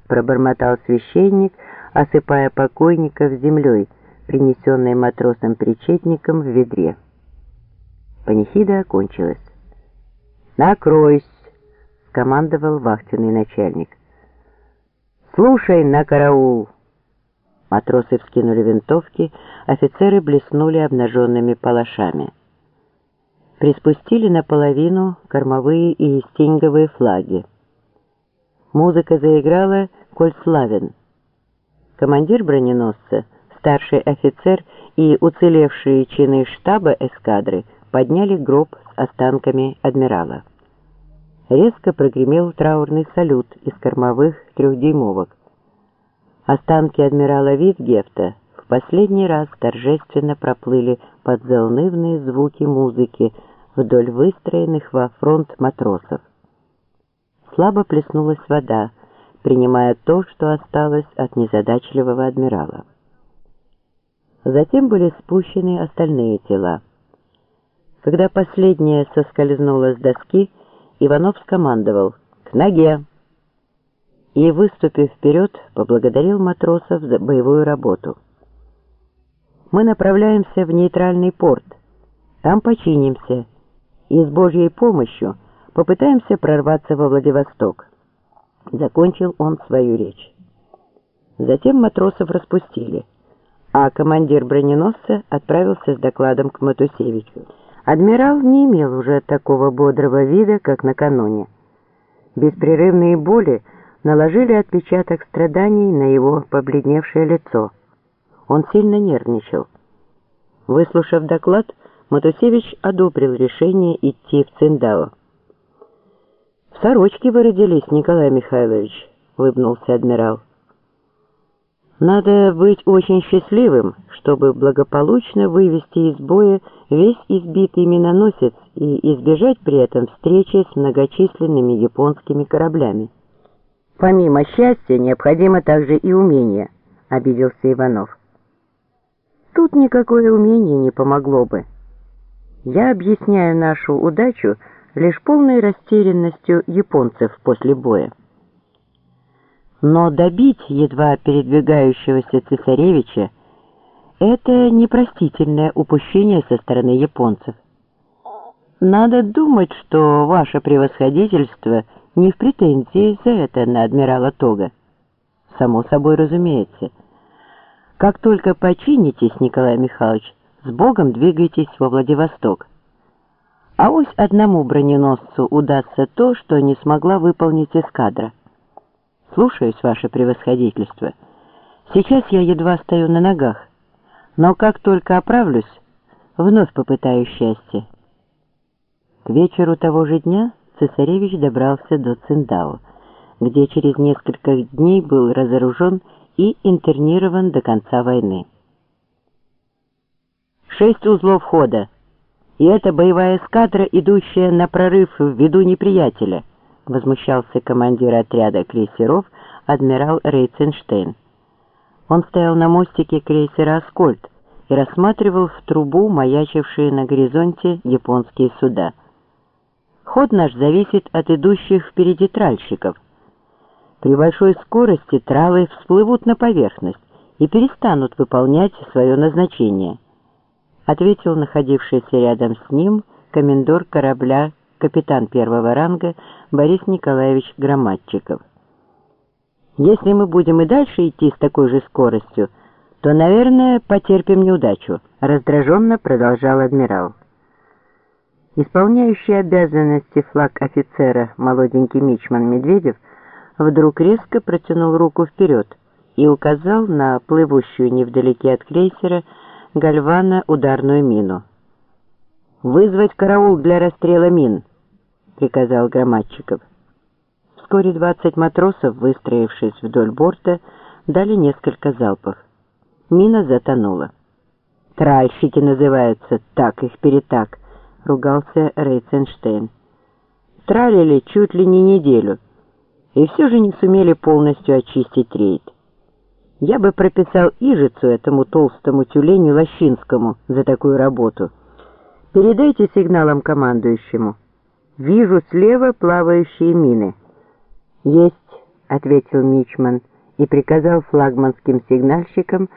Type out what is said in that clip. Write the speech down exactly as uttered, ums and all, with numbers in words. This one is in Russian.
пробормотал священник, осыпая покойников землей, принесенной матросом-причетником в ведре. Панихида окончилась. «Накройсь!» — скомандовал вахтенный начальник. «Слушай на караул!» Матросы вскинули винтовки, офицеры блеснули обнаженными палашами. Приспустили наполовину кормовые и стинговые флаги. Музыка заиграла «Коль славен». Командир броненосца, старший офицер и уцелевшие чины штаба эскадры подняли гроб с останками адмирала. Резко прогремел траурный салют из кормовых трехдюймовок. Останки адмирала Витгефта в последний раз торжественно проплыли под заунывные звуки музыки вдоль выстроенных во фронт матросов. Слабо плеснулась вода, принимая то, что осталось от незадачливого адмирала. Затем были спущены остальные тела. Когда последняя соскользнула с доски, Иванов скомандовал «К ноге!» и, выступив вперед, поблагодарил матросов за боевую работу. «Мы направляемся в нейтральный порт, там починимся и с Божьей помощью попытаемся прорваться во Владивосток». Закончил он свою речь. Затем матросов распустили, а командир броненосца отправился с докладом к Матусевичу. Адмирал не имел уже такого бодрого вида, как накануне. Беспрерывные боли наложили отпечаток страданий на его побледневшее лицо. Он сильно нервничал. Выслушав доклад, Матусевич одобрил решение идти в Циндао. «В сорочке вы родились, Николай Михайлович», — улыбнулся адмирал. «Надо быть очень счастливым, чтобы благополучно вывести из боя весь избитый миноносец и избежать при этом встречи с многочисленными японскими кораблями». «Помимо счастья, необходимо также и умение», — обиделся Иванов. «Тут никакое умение не помогло бы. Я объясняю нашу удачу лишь полной растерянностью японцев после боя. Но добить едва передвигающегося цесаревича — это непростительное упущение со стороны японцев. Надо думать, что ваше превосходительство не в претензии за это на адмирала Тога. Само собой разумеется. Как только починитесь, Николай Михайлович, с Богом двигайтесь во Владивосток. А ось одному броненосцу удастся то, что не смогла выполнить эскадра. Слушаюсь, ваше превосходительство. Сейчас я едва стою на ногах, но как только оправлюсь, вновь попытаю счастье». К вечеру того же дня цесаревич добрался до Циндао, где через несколько дней был разоружен и интернирован до конца войны. «Шесть узлов хода, и это боевая эскадра, идущая на прорыв в виду неприятеля», возмущался командир отряда крейсеров адмирал Рейценштейн. Он стоял на мостике крейсера «Аскольд» и рассматривал в трубу маячившие на горизонте японские суда. «Ход наш зависит от идущих впереди тральщиков. При большой скорости тралы всплывут на поверхность и перестанут выполнять свое назначение», ответил находившийся рядом с ним комендор корабля, капитан первого ранга Борис Николаевич Громадчиков. «Если мы будем и дальше идти с такой же скоростью, то, наверное, потерпим неудачу», раздраженно продолжал адмирал. Исполняющий обязанности флаг офицера молоденький мичман Медведев вдруг резко протянул руку вперед и указал на плывущую невдалеке от крейсера Гальвана ударную мину. «Вызвать караул для расстрела мин», — приказал Громадчиков. Вскоре двадцать матросов, выстроившись вдоль борта, дали несколько залпов. Мина затонула. «Тральщики называются, так их перетак», — ругался Рейценштейн. «Тралили чуть ли не неделю, и все же не сумели полностью очистить рейд. Я бы прописал ижицу этому толстому тюленю Лощинскому за такую работу. Передайте сигналом командующему. Вижу слева плавающие мины». «Есть», ответил мичман и приказал флагманским сигнальщикам